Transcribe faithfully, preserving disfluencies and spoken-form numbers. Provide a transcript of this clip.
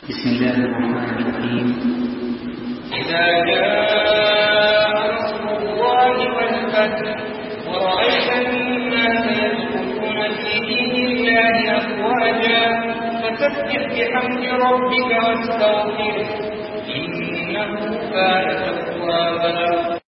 بسم الله الرحمن الرحيم. إذا جاء نصر الله والفتح ورأيت الناس يدخلون في دين الله أفواجا فسبح بحمد ربك واستغفره إنه كان توابا.